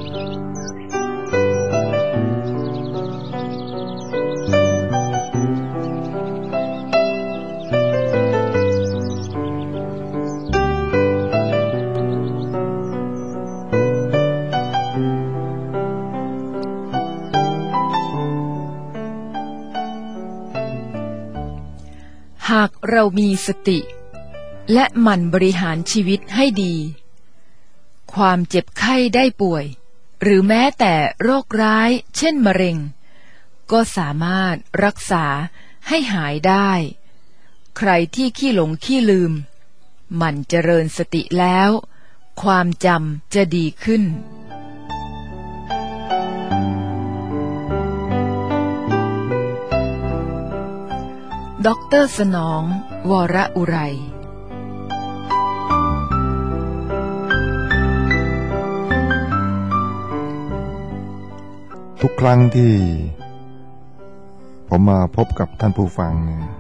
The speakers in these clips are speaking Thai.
หากเรามีสติและหมั่นบริหารชีวิตให้ดีความเจ็บไข้ได้ป่วยหรือแม้แต่โรคร้ายเช่นมะเร็งก็สามารถรักษาให้หายได้ใครที่ขี้หลงขี้ลืมหมั่นเจริญสติแล้วความจำจะดีขึ้นดร.สนอง วรอุไรทุกครั้งที่ผมมาพบกับท่านผู้ฟัง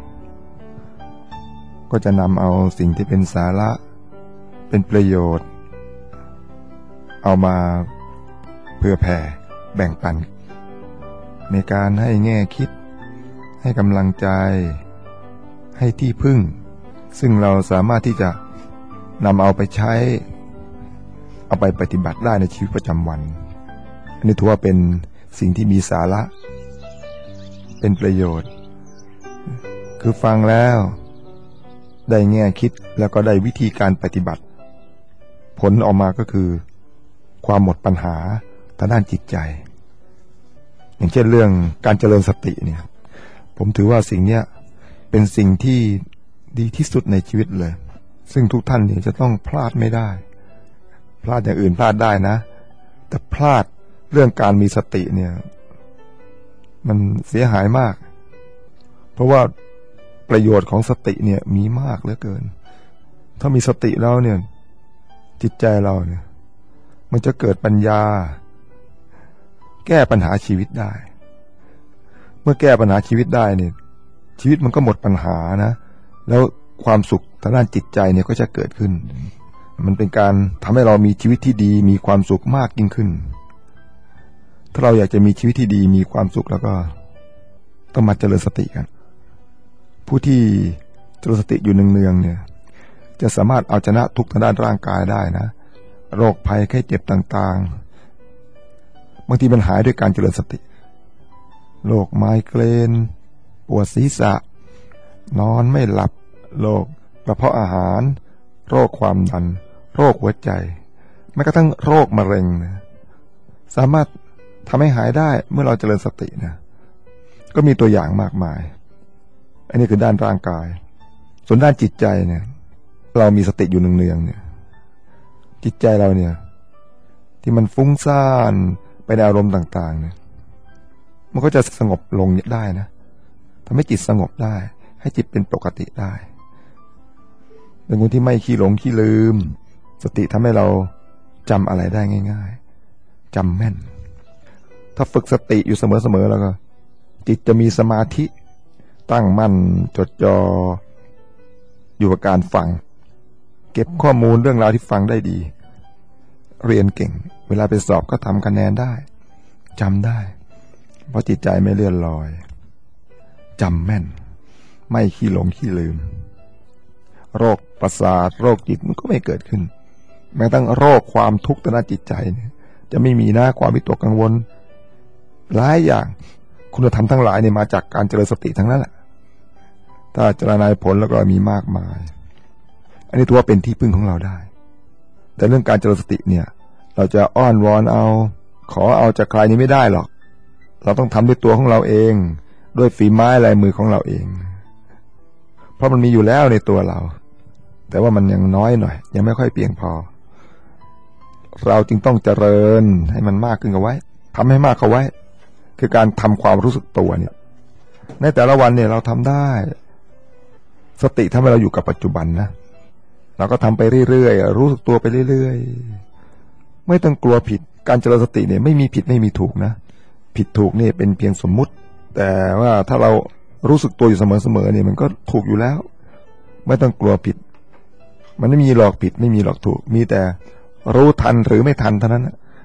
ก็จะนำเอาสิ่งที่เป็นสาระเป็นประโยชน์เอามาเพื่อแผ่แบ่งปันในการให้แง่คิดให้กำลังใจให้ที่พึ่งซึ่งเราสามารถที่จะนำเอาไปใช้เอาไปปฏิบัติได้ในชีวิตประจำวันอันนี้ถือว่าเป็นสิ่งที่มีสาระเป็นประโยชน์คือฟังแล้วได้แง่คิดแล้วก็ได้วิธีการปฏิบัติผลออกมาก็คือความหมดปัญหาทางด้านจิตใจอย่างเช่นเรื่องการเจริญสติเนี่ยผมถือว่าสิ่งนี้เป็นสิ่งที่ดีที่สุดในชีวิตเลยซึ่งทุกท่านเนี่ยจะต้องพลาดไม่ได้พลาดอย่างอื่นพลาดได้นะแต่พลาดเรื่องการมีสติเนี่ยมันเสียหายมากเพราะว่าประโยชน์ของสติเนี่ยมีมากเหลือเกินถ้ามีสติแล้วเนี่ยจิตใจเราเนี่ยมันจะเกิดปัญญาแก้ปัญหาชีวิตได้เมื่อแก้ปัญหาชีวิตได้เนี่ยชีวิตมันก็หมดปัญหานะแล้วความสุขทางด้านจิตใจเนี่ยก็จะเกิดขึ้นมันเป็นการทำให้เรามีชีวิตที่ดีมีความสุขมากยิ่งขึ้นถ้าเราอยากจะมีชีวิตที่ดีมีความสุขแล้วก็ต้องมาเจริญสติกันผู้ที่เจริญสติอยู่เนืองๆเนี่ยจะสามารถเอาชนะทุกข์ทางด้านร่างกายได้นะโรคภัยไข้เจ็บต่างๆบางทีมันหายด้วยการเจริญสติโรคไมเกรนปวดศีรษะนอนไม่หลับโรคกระเพาะอาหารโรคความดันโรคหัวใจแม้กระทั่งโรคมะเร็งนะสามารถทำให้หายได้เมื่อเราเจริญสตินะก็มีตัวอย่างมากมายอันนี้คือด้านร่างกายส่วนด้านจิตใจเนี่ยเรามีสติอยู่เนืองๆเนี่ยจิตใจเราเนี่ยที่มันฟุ้งซ่านไปในอารมณ์ต่างๆเนี่ยมันก็จะสงบลงได้นะทำให้จิตสงบได้ให้จิตเป็นปกติได้เป็นคนที่ไม่ขี้หลงขี้ลืมสติทำให้เราจำอะไรได้ง่ายๆจำแม่นถ้าฝึกสติอยู่เสมอๆแล้วก็จิตจะมีสมาธิตั้งมั่นจดจ่ออยู่กับการฟังเก็บข้อมูลเรื่องราวที่ฟังได้ดีเรียนเก่งเวลาไปสอบก็ทำคะแนนได้จำได้เพราะจิตใจไม่เลื่อนลอยจำแม่นไม่ขี้หลงขี้ลืมโรคประสาทโรคจิตมันก็ไม่เกิดขึ้นแม้ตั้งโรคความทุกข์ทางด้านจิตใจเนี่ยจะไม่มีนะความวิตกกังวลหลายอย่างคุณธรรมทั้งหลายเนี่ยมาจากการเจริญสติทั้งนั้นแหละถ้าเจริญผลแล้วก็มีมากมายอันนี้ถือว่าเป็นที่พึ่งของเราได้แต่เรื่องการเจริญสติเนี่ยเราจะอ้อนวอนเอาขอเอาจากใครนี่ไม่ได้หรอกเราต้องทำด้วยตัวของเราเองด้วยฝีไม้ลายมือของเราเองเพราะมันมีอยู่แล้วในตัวเราแต่ว่ามันยังน้อยหน่อยยังไม่ค่อยเพียงพอเราจึงต้องเจริญให้มันมากขึ้นเอาไว้ทำให้มากเข้าไว้คือการทำความรู้สึกตัวเนี่ยในแต่ละวันเนี่ยเราทำได้สติทำให้เราอยู่กับปัจจุบันนะเราก็ทำไปเรื่อยๆรู้สึกตัวไปเรื่อยๆไม่ต้องกลัวผิดการเจริญสติเนี่ยไม่มีผิดไม่มีถูกนะผิดถูกนี่เป็นเพียงสมมุติแต่ว่าถ้าเรารู้สึกตัวอยู่เสมอๆเนี่ยมันก็ถูกอยู่แล้วไม่ต้องกลัวผิดมันไม่มีหลอกผิดไม่มีหลอกถูกมีแต่รู้ทันหรือไม่ทันเท่านั้น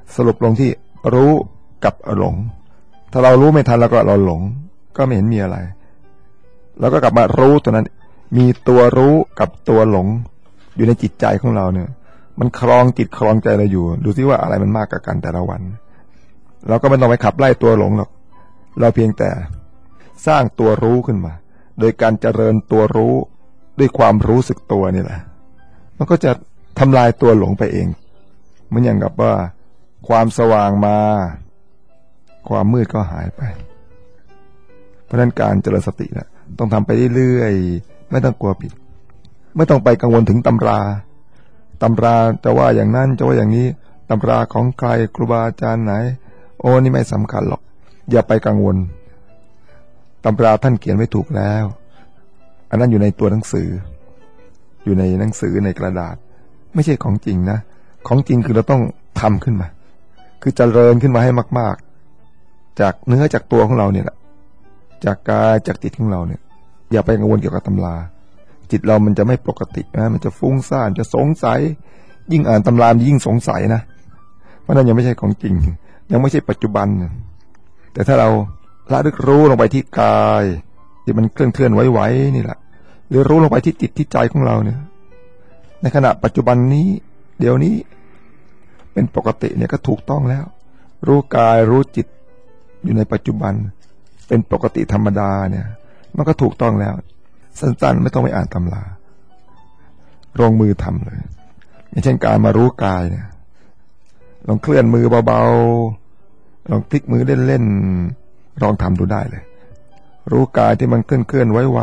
สรุปลงที่รู้กับหลงถ้าเรารู้ไม่ทันแล้วก็เราหลงก็ไม่เห็นมีอะไรแล้วก็กลับมารู้ตัวนั้นมีตัวรู้กับตัวหลงอยู่ในจิตใจของเราเนี่ยมันครองจิตครองใจเราอยู่ดูซิว่าอะไรมันมากกว่ากันแต่ละวันเราก็ไม่ต้องไปขับไล่ตัวหลงหรอกเราเพียงแต่สร้างตัวรู้ขึ้นมาโดยการเจริญตัวรู้ด้วยความรู้สึกตัวนี่แหละมันก็จะทำลายตัวหลงไปเองเหมือนอย่างกับว่าความสว่างมาความมืดก็หายไปเพราะฉะนั้นการเจริญสตินะต้องทำไปเรื่อยๆไม่ต้องกลัวผิดไม่ต้องไปกังวลถึงตำราจะว่าอย่างนั้นจะว่าอย่างนี้ตำราของใครครูบาอาจารย์ไหนโอ้นี่ไม่สำคัญหรอกอย่าไปกังวลตำราท่านเขียนไว้ถูกแล้วอันนั้นอยู่ในตัวหนังสืออยู่ในหนังสือในกระดาษไม่ใช่ของจริงนะของจริงคือเราต้องทำขึ้นมาคือเจริญขึ้นมาให้มากๆจากเนื้อจากตัวของเราเนี่ยแหละจากกายจากจิตของเราเนี่ยอย่าไปกังวลเกี่ยวกับตำราจิตเรามันจะไม่ปกตินะมันจะฟุ้งซ่านจะสงสัยยิ่งอ่านตำรายิ่งสงสัยนะเพราะนั้นยังไม่ใช่ของจริงยังไม่ใช่ปัจจุบันแต่ถ้าเราละลึกรู้ลงไปที่กายที่มันเคลื่อนไหวๆนี่แหละหรือรู้ลงไปที่จิตที่ใจของเราเนี่ยในขณะปัจจุบันนี้เดี๋ยวนี้เป็นปกติเนี่ยก็ถูกต้องแล้วรู้กายรู้จิตอยู่ในปัจจุบันเป็นปกติธรรมดาเนี่ยมันก็ถูกต้องแล้วสั้นๆไม่ต้องไปอ่านตำราลงมือทำเลยอย่างเช่นการมารู้กายเนี่ยลองเคลื่อนมือเบาๆลองพลิกมือเล่นๆลองทำดูได้เลยรู้กายที่มันเคลื่อนไหว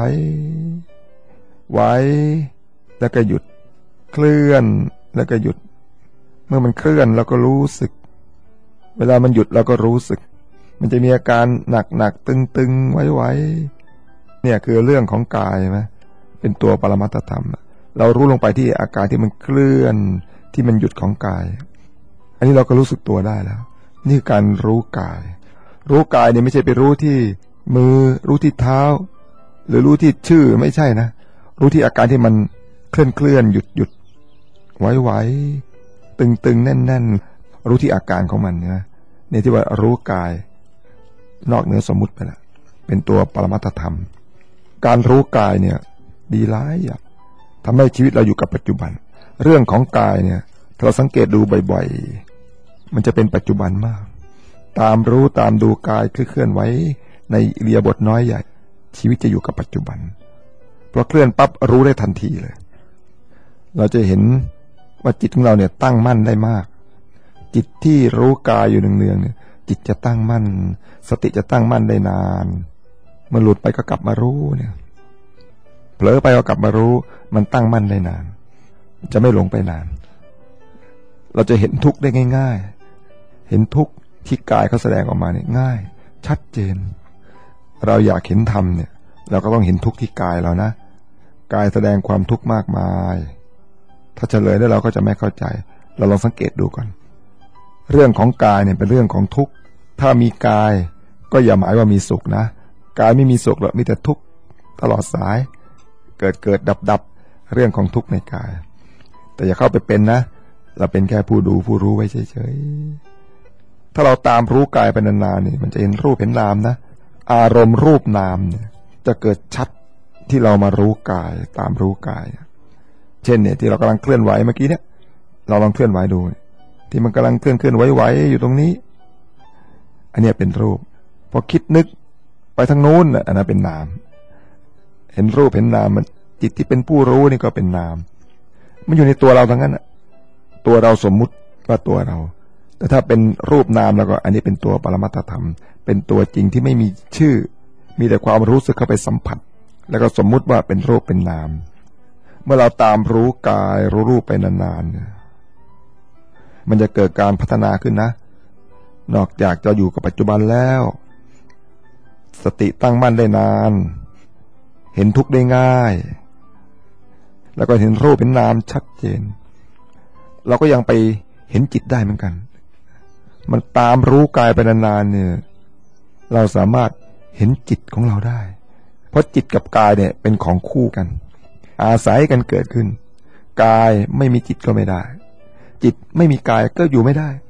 แล้วก็หยุดเคลื่อนแล้วก็หยุดเมื่อมันเคลื่อนเราก็รู้สึกเวลามันหยุดเราก็รู้สึกมันจะมีอาการหนักๆตึงๆไว้เนี่ยคือเรื่องของกายไหมเป็นตัวปรมัตถธรรมเรารู้ลงไปที่อาการที่มันเคลื่อนที่มันหยุดของกายอันนี้เราก็รู้สึกตัวได้แล้วนี่คือการรู้กายเนี่ยไม่ใช่ไปรู้ที่มือรู้ที่เท้าหรือรู้ที่ชื่อไม่ใช่นะรู้ที่อาการที่มันเคลื่อนหยุดไว้ตึงแน่นรู้ที่อาการของมันนะเนี่ยที่ว่ารู้กายนอกเหนือสมมุติไปละเป็นตัวปรมัตถธรรมการรู้กายเนี่ยดีหลายอย่างทำให้ชีวิตเราอยู่กับปัจจุบันเรื่องของกายเนี่ยถ้าเราสังเกตดูบ่อยๆมันจะเป็นปัจจุบันมากตามรู้ตามดูกายเคลื่อนไหวในอิริยาบถน้อยใหญ่ชีวิตจะอยู่กับปัจจุบันเพราะเคลื่อนปั๊บรู้ได้ทันทีเลยเราจะเห็นว่าจิตของเราเนี่ยตั้งมั่นได้มากจิตที่รู้กายอยู่เนืองๆเนี่ยจิตจะตั้งมั่นสติจะตั้งมั่นได้นานเมื่อหลุดไปก็กลับมารู้เนี่ยเผลอไปก็กลับมารู้มันตั้งมั่นได้นานจะไม่หลงไปนานเราจะเห็นทุกข์ได้ง่ายๆเห็นทุกข์ที่กายเขาแสดงออกมาเนี่ยง่ายชัดเจนเราอยากเห็นธรรมเนี่ยเราก็ต้องเห็นทุกข์ที่กายเรานะกายแสดงความทุกข์มากมายถ้าเฉลยแล้วเราก็จะไม่เข้าใจเราลองสังเกตดูก่อนเรื่องของกายเนี่ยเป็นเรื่องของทุกข์ถ้ามีกายก็อย่าหมายว่ามีสุขนะกายไม่มีสุขหรอกมีแต่ทุกข์ตลอดสายเกิดดับเรื่องของทุกข์ในกายแต่อย่าเข้าไปเป็นนะเราเป็นแค่ผู้ดูผู้รู้ไว้เฉยๆถ้าเราตามรู้กายไปนานๆนี่มันจะเห็นรูปเห็นนามนะอารมณ์รูปนามเนี่ยจะเกิดชัดที่เรามารู้กายตามรู้กายเช่นเนี่ยที่เรากำลังเคลื่อนไหวเมื่อกี้เนี่ยเราลองเคลื่อนไหวดูที่มันกำลังเคลื่อนไหวอยู่ตรงนี้อันนี้เป็นรูปพอคิดนึกไปทางนู้นอันนั้นเป็นนามเห็นรูปเห็นนามมันจิตที่เป็นผู้รู้นี่ก็เป็นนามมันอยู่ในตัวเราทั้งนั้นตัวเราสมมุติว่าตัวเราแต่ถ้าเป็นรูปนามแล้วก็อันนี้เป็นตัวปรมัตถธรรมเป็นตัวจริงที่ไม่มีชื่อมีแต่ความรู้สึกเข้าไปสัมผัสแล้วก็สมมุติว่าเป็นรูปเป็นนามเมื่อเราตามรู้กายรู้รูปไปนานๆเนี่ยมันจะเกิดการพัฒนาขึ้นนะนอกจากจะอยู่กับปัจจุบันแล้วสติตั้งมั่นได้นานเห็นทุกข์ได้ง่ายแล้วก็เห็นรูปเป็นนามชัดเจนเราก็ยังไปเห็นจิตได้เหมือนกันมันตามรู้กายไปนานๆเนี่ยเราสามารถเห็นจิตของเราได้เพราะจิตกับกายเนี่ยเป็นของคู่กันอาศัยกันเกิดขึ้นกายไม่มีจิตก็ไม่ได้จิตไม่มีกายก็อยู่ไม่ได้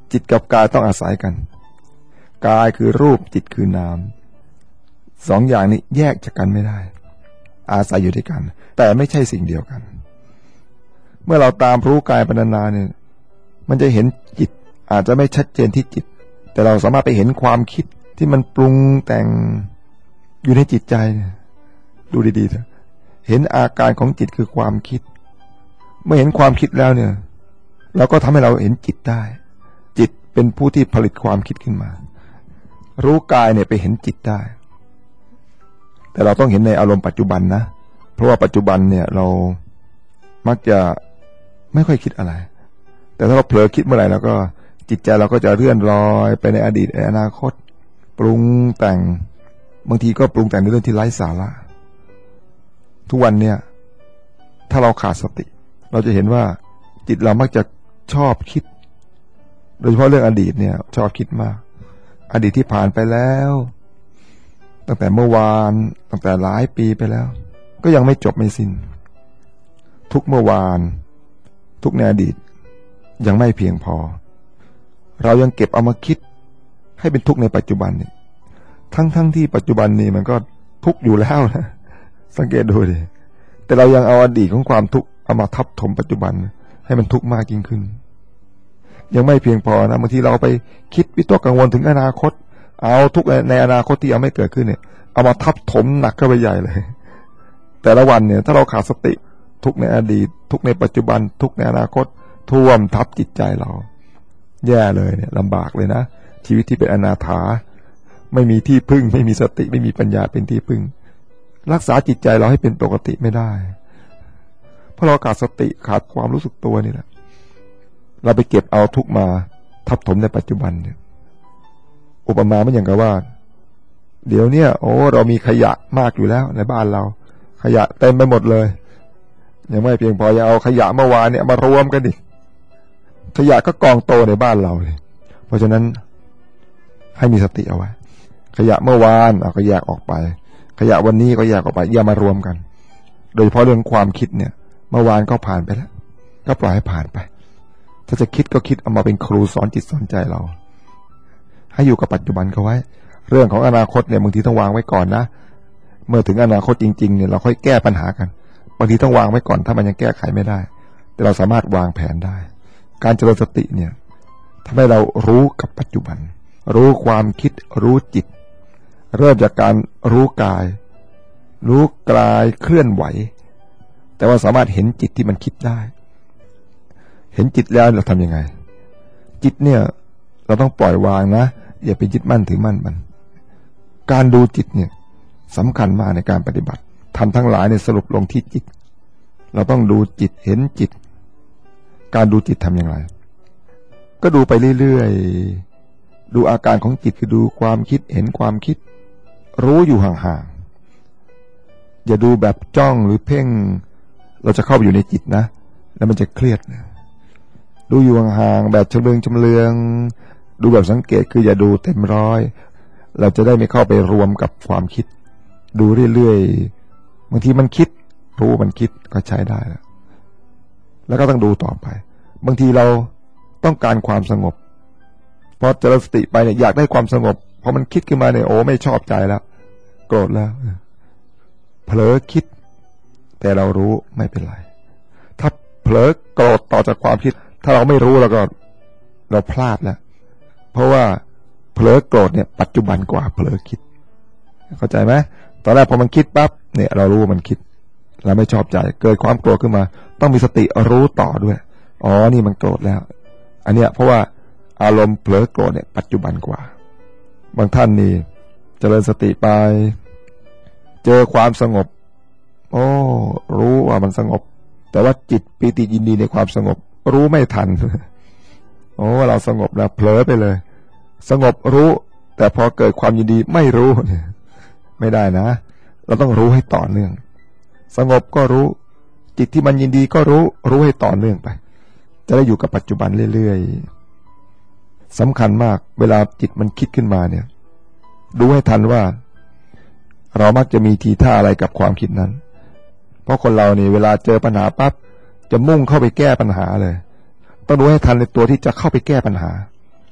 จิตกับกายต้องอาศัยกันกายคือรูปจิตคือนามสองอย่างนี้แยกจากกันไม่ได้อาศัยอยู่ด้วยกันแต่ไม่ใช่สิ่งเดียวกันเมื่อเราตามรู้กายไปนานๆเนี่ยมันจะเห็นจิตอาจจะไม่ชัดเจนที่จิตแต่เราสามารถไปเห็นความคิดที่มันปรุงแต่งอยู่ในจิตใจเนี่ยดูดีๆเถอะเห็นอาการของจิตคือความคิดเมื่อเห็นความคิดแล้วเนี่ยเราก็ทำให้เราเห็นจิตได้จิตเป็นผู้ที่ผลิตความคิดขึ้นมารู้กายเนี่ยไปเห็นจิตได้แต่เราต้องเห็นในอารมณ์ปัจจุบันนะเพราะว่าปัจจุบันเนี่ยเรามักจะไม่ค่อยคิดอะไรแต่ถ้าเราเผลอคิดเมื่อไหร่แล้วก็จิตใจเราก็จะเลื่อนลอยไปในอดีตในอนาคตปรุงแต่งบางทีก็ปรุงแต่งในเรื่องที่ไร้สาระทุกวันเนี่ยถ้าเราขาดสติเราจะเห็นว่าจิตเรามักจะชอบคิดโดยเฉพาะเรื่องอดีตเนี่ยชอบคิดมากอดีตที่ผ่านไปแล้วตั้งแต่เมื่อวานตั้งแต่หลายปีไปแล้วก็ยังไม่จบไม่สิ้นทุกเมื่อวานทุกในอดีตยังไม่เพียงพอเรายังเก็บเอามาคิดให้เป็นทุกข์ในปัจจุบันนี่ทั้งที่ปัจจุบันนี้มันก็ทุกข์อยู่แล้วนะสังเกตดูดิแต่เรายังเอาอดีตของความทุกข์เอามาทับถมปัจจุบันให้มันทุกข์มากยิ่งขึ้นยังไม่เพียงพอนะบางทีเราไปคิดวิตกกังวลถึงอนาคตเอาทุกข์ในอนาคตที่ยังไม่เกิดขึ้นเนี่ยเอามาทับถมหนักเข้าไปใหญ่เลยแต่ละวันเนี่ยถ้าเราขาดสติทุกข์ในอดีตทุกข์ในปัจจุบันทุกข์ในอนาคตท่วมทับจิตใจเราแย่เลยเนี่ยลำบากเลยนะชีวิตที่เป็นอนาถาไม่มีที่พึ่งไม่มีสติไม่มีปัญญาเป็นที่พึ่งรักษาจิตใจเราให้เป็นปกติไม่ได้เพราะเราขาดสติขาดความรู้สึกตัวนี่แหละเราไปเก็บเอาทุกมาทับถมในปัจจุบันเนี่ยอุปมาไม่อย่างกับว่าเดี๋ยวเนี่ยโอ้เรามีขยะมากอยู่แล้วในบ้านเราขยะเต็มไปหมดเลยยังไม่เพียงพอยังเอาขยะเมื่อวานเนี่ยมารวมกันดิขยะก็กองโตในบ้านเราเลยเพราะฉะนั้นให้มีสติเอาไว้ขยะเมื่อวานก็แยกออกไปขยะวันนี้ก็แยกออกไปอย่ามารวมกันโดยเฉพาะเรื่องความคิดเนี่ยเมื่อวานก็ผ่านไปแล้วก็ปล่อยให้ผ่านไปถ้าจะคิดก็คิดเอามาเป็นครูสอนจิตสอนใจเราให้อยู่กับปัจจุบันเขาไว้เรื่องของอนาคตเนี่ยบางทีต้องวางไว้ก่อนนะเมื่อถึงอนาคตจริงๆเนี่ยเราค่อยแก้ปัญหากันบางทีต้องวางไว้ก่อนถ้ามันยังแก้ไขไม่ได้แต่เราสามารถวางแผนได้การเจริญสติเนี่ยทำให้เรารู้กับปัจจุบันรู้ความคิดรู้จิตเริ่มจากการรู้กายรู้กายเคลื่อนไหวแต่ว่าสามารถเห็นจิตที่มันคิดได้เห็นจิตแล้วเราทำยังไงจิตเนี่ยเราต้องปล่อยวางนะอย่าไปยึดมั่นถือมั่นมันการดูจิตเนี่ยสำคัญมากในการปฏิบัติทำทั้งหลายเนี่ยสรุปลงที่จิตเราต้องดูจิตเห็นจิตการดูจิตทำอย่างไรก็ดูไปเรื่อยๆดูอาการของจิตคือดูความคิดเห็นความคิดรู้อยู่ห่างๆอย่าดูแบบจ้องหรือเพ่งเราจะเข้าไปอยู่ในจิตนะแล้วมันจะเครียดนะดูอยู่ห่างๆแบบชำเลืองดูแบบสังเกตคืออย่าดูเต็มร้อยเราจะได้ไม่เข้าไปรวมกับความคิดดูเรื่อยๆบางทีมันคิดรู้มันคิดก็ใช้ได้แล้วก็ต้องดูต่อไปบางทีเราต้องการความสงบพอเจริญสติไปเนี่ยอยากได้ความสงบพอมันคิดขึ้นมาเนี่ยโอ้ไม่ชอบใจแล้วโกรธแล้วเผลอคิดแต่เรารู้ไม่เป็นไรถ้าเผลอโกรธต่อจากความคิดถ้าเราไม่รู้แล้วก็เราพลาดแล้วเพราะว่าเผลอโกรธเนี่ยปัจจุบันกว่าเผลอคิดเข้าใจไหมตอนแรกพอมันคิดปั๊บเนี่ยเรารู้ว่ามันคิดเราไม่ชอบใจเกิดความโกรธขึ้นมาต้องมีสติรู้ต่อด้วยอ๋อนี่มันโกรธแล้วอันเนี้ยเพราะว่าอารมณ์เผลอโกรธเนี่ยปัจจุบันกว่าบางท่านนี่เจริญสติไปเจอความสงบโอ้รู้ว่ามันสงบแต่ว่าจิตปีติยินดีในความสงบรู้ไม่ทันโอ้เราสงบแล้วเผลอไปเลยสงบรู้แต่พอเกิดความยินดีไม่รู้เนี่ยไม่ได้นะเราต้องรู้ให้ต่อเนื่องสงบก็รู้จิตที่มันยินดีก็รู้ให้ต่อเนื่องไปจะได้อยู่กับปัจจุบันเรื่อยๆสำคัญมากเวลาจิตมันคิดขึ้นมาเนี่ยดูให้ทันว่าเรามักจะมีทีท่าอะไรกับความคิดนั้นเพราะคนเราเนี่ยเวลาเจอปัญหาปั๊บจะมุ่งเข้าไปแก้ปัญหาเลยต้องดูให้ทันในตัวที่จะเข้าไปแก้ปัญหา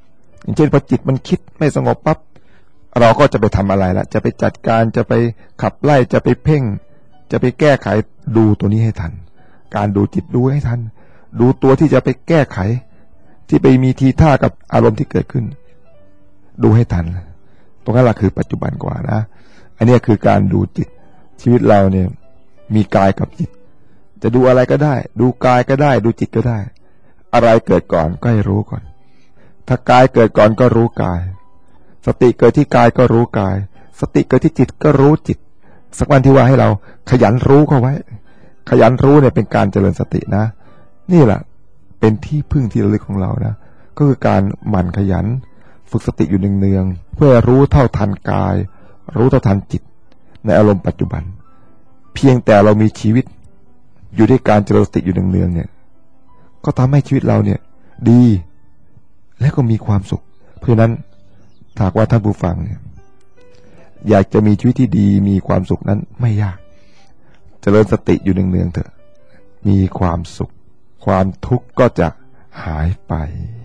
อย่างเช่นพอจิตมันคิดไม่สงบปั๊บเราก็จะไปทำอะไรละจะไปจัดการจะไปขับไล่จะไปเพ่งจะไปแก้ไขดูตัวนี้ให้ทันการดูจิตดูให้ทันดูตัวที่จะไปแก้ไขที่ไปมีทีท่ากับอารมณ์ที่เกิดขึ้นดูให้ทันตรงนั้นแหละคือปัจจุบันกว่านะอันนี้คือการดูจิตชีวิตเราเนี่ยมีกายกับจิตจะดูอะไรก็ได้ดูกายก็ได้ดูจิตก็ได้อะไรเกิดก่อนก็ให้รู้ก่อนถ้ากายเกิดก่อนก็รู้กายสติเกิดที่กายก็รู้กายสติเกิดที่จิตก็รู้จิตสักวันที่ว่าให้เราขยันรู้เข้าไว้ขยันรู้เนี่ยเป็นการเจริญสตินะนี่แหละเป็นที่พึ่งที่ระลึกของเรานะก็คือการหมั่นขยันฝึกสติอยู่เนืองๆเพื่อรู้เท่าทันกายรู้เท่าทันจิตในอารมณ์ปัจจุบันเพียงแต่เรามีชีวิตอยู่ด้วยการเจริญสติอยู่เนืองๆเนี่ยก็ทำให้ชีวิตเราเนี่ยดีและก็มีความสุขเพราะฉะนั้นหากว่าท่านผู้ฟังเนี่ยอยากจะมีชีวิตที่ดีมีความสุขนั้นไม่ยากเจริญสติอยู่เนืองๆเถอะมีความสุขความทุกข์ก็จะหายไป